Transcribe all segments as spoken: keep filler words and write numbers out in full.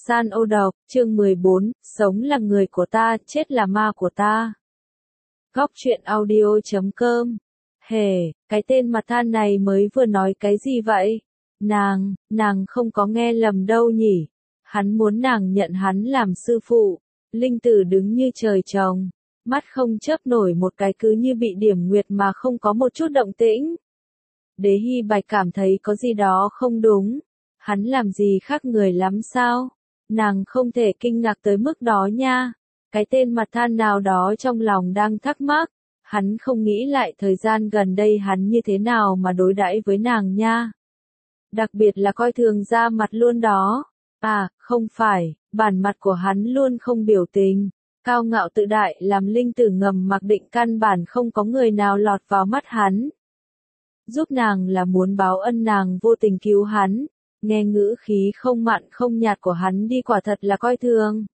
San ô độc, chương mười bốn, sống là người của ta, chết là ma của ta. Góc truyện audio chấm com. Hề, cái tên mặt than này mới vừa nói cái gì vậy? Nàng, nàng không có nghe lầm đâu nhỉ? Hắn muốn nàng nhận hắn làm sư phụ. Linh Tử đứng như trời trồng, mắt không chớp nổi một cái, cứ như bị điểm nguyệt mà không có một chút động tĩnh. Đế Hy Bạch cảm thấy có gì đó không đúng. Hắn làm gì khác người lắm sao? Nàng không thể kinh ngạc tới mức đó nha. Cái tên mặt than nào đó trong lòng đang thắc mắc. Hắn không nghĩ lại thời gian gần đây hắn như thế nào mà đối đãi với nàng nha. Đặc biệt là coi thường da mặt luôn đó. À, không phải, bản mặt của hắn luôn không biểu tình. Cao ngạo tự đại làm Linh Tử ngầm mặc định căn bản không có người nào lọt vào mắt hắn. Giúp nàng là muốn báo ân nàng vô tình cứu hắn. Nghe ngữ khí không mặn không nhạt của hắn đi quả thật là coi thường.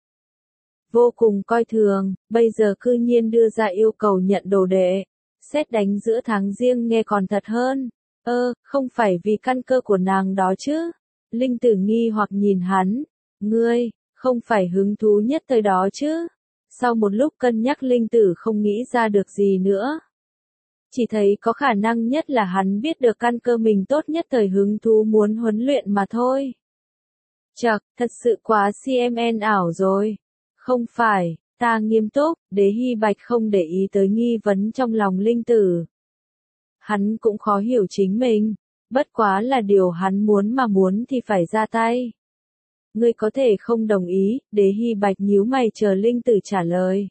Vô cùng coi thường, bây giờ cư nhiên đưa ra yêu cầu nhận đồ đệ. Sét đánh giữa tháng riêng nghe còn thật hơn. Ơ, không phải vì căn cơ của nàng đó chứ? Linh Tử nghi hoặc nhìn hắn. Ngươi, không phải hứng thú nhất tới đó chứ? Sau một lúc cân nhắc Linh Tử không nghĩ ra được gì nữa. Chỉ thấy có khả năng nhất là hắn biết được căn cơ mình tốt nhất thời hứng thú muốn huấn luyện mà thôi. Chậc, thật sự quá xê em en ảo rồi. Không phải, ta nghiêm túc, Đế Hy Bạch không để ý tới nghi vấn trong lòng Linh Tử. Hắn cũng khó hiểu chính mình, bất quá là điều hắn muốn mà muốn thì phải ra tay. Ngươi có thể không đồng ý, Đế Hy Bạch nhíu mày chờ Linh Tử trả lời.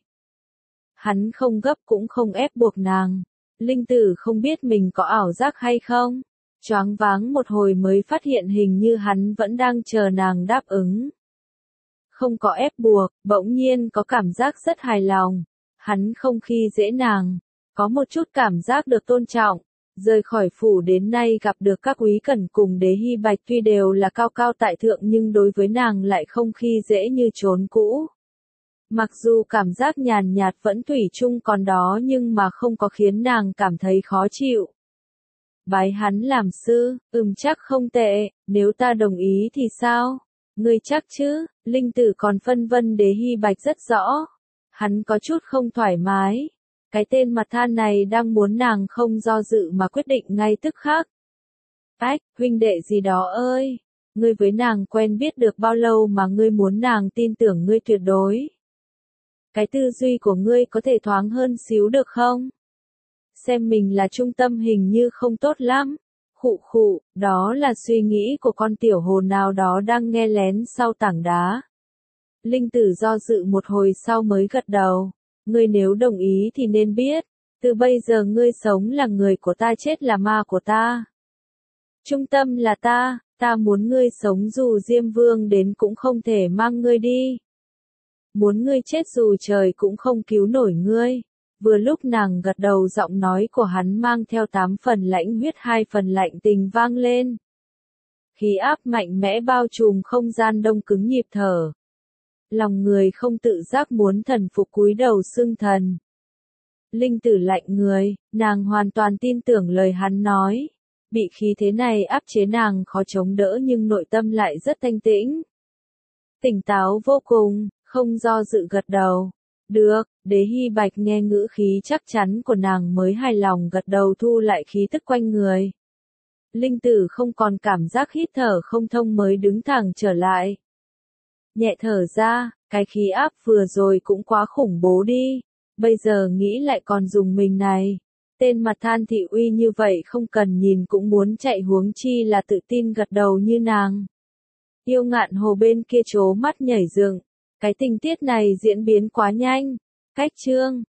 Hắn không gấp cũng không ép buộc nàng. Linh Tử không biết mình có ảo giác hay không. Choáng váng một hồi mới phát hiện hình như hắn vẫn đang chờ nàng đáp ứng. Không có ép buộc, bỗng nhiên có cảm giác rất hài lòng. Hắn không khi dễ nàng, có một chút cảm giác được tôn trọng. Rời khỏi phủ đến nay gặp được các quý cẩn cùng Đế Hy Bạch tuy đều là cao cao tại thượng nhưng đối với nàng lại không khi dễ như chốn cũ. Mặc dù cảm giác nhàn nhạt vẫn thủy chung còn đó nhưng mà không có khiến nàng cảm thấy khó chịu. Bái hắn làm sư, ừm chắc không tệ, nếu ta đồng ý thì sao? Ngươi chắc chứ? Linh Tử còn phân vân Đế Hy Bạch rất rõ. Hắn có chút không thoải mái. Cái tên mặt than này đang muốn nàng không do dự mà quyết định ngay tức khắc. Ách, huynh đệ gì đó ơi! Ngươi với nàng quen biết được bao lâu mà ngươi muốn nàng tin tưởng ngươi tuyệt đối? Cái tư duy của ngươi có thể thoáng hơn xíu được không? Xem mình là trung tâm hình như không tốt lắm. Khụ khụ, đó là suy nghĩ của con tiểu hồn nào đó đang nghe lén sau tảng đá. Linh Tử do dự một hồi sau mới gật đầu. Ngươi nếu đồng ý thì nên biết, từ bây giờ ngươi sống là người của ta, chết là ma của ta. Trung tâm là ta, ta muốn ngươi sống dù Diêm Vương đến cũng không thể mang ngươi đi. Muốn ngươi chết dù trời cũng không cứu nổi ngươi. Vừa lúc nàng gật đầu, giọng nói của hắn mang theo tám phần lãnh huyết hai phần lạnh tình vang lên. Khí áp mạnh mẽ bao trùm không gian, đông cứng nhịp thở. Lòng người không tự giác muốn thần phục cúi đầu xưng thần. Linh Tử lạnh người, nàng hoàn toàn tin tưởng lời hắn nói. Bị khí thế này áp chế nàng khó chống đỡ nhưng nội tâm lại rất thanh tĩnh. Tỉnh táo vô cùng, không do dự gật đầu. Được, Đế Hy Bạch nghe ngữ khí chắc chắn của nàng mới hài lòng gật đầu, thu lại khí tức quanh người. Linh Tử không còn cảm giác hít thở không thông mới đứng thẳng trở lại. Nhẹ thở ra, cái khí áp vừa rồi cũng quá khủng bố đi. Bây giờ nghĩ lại còn dùng mình này. Tên mặt than thị uy như vậy không cần nhìn cũng muốn chạy, huống chi là tự tin gật đầu như nàng. Yêu Ngạn Hồ bên kia trố mắt nhảy dựng. Cái tình tiết này diễn biến quá nhanh. Cách chương,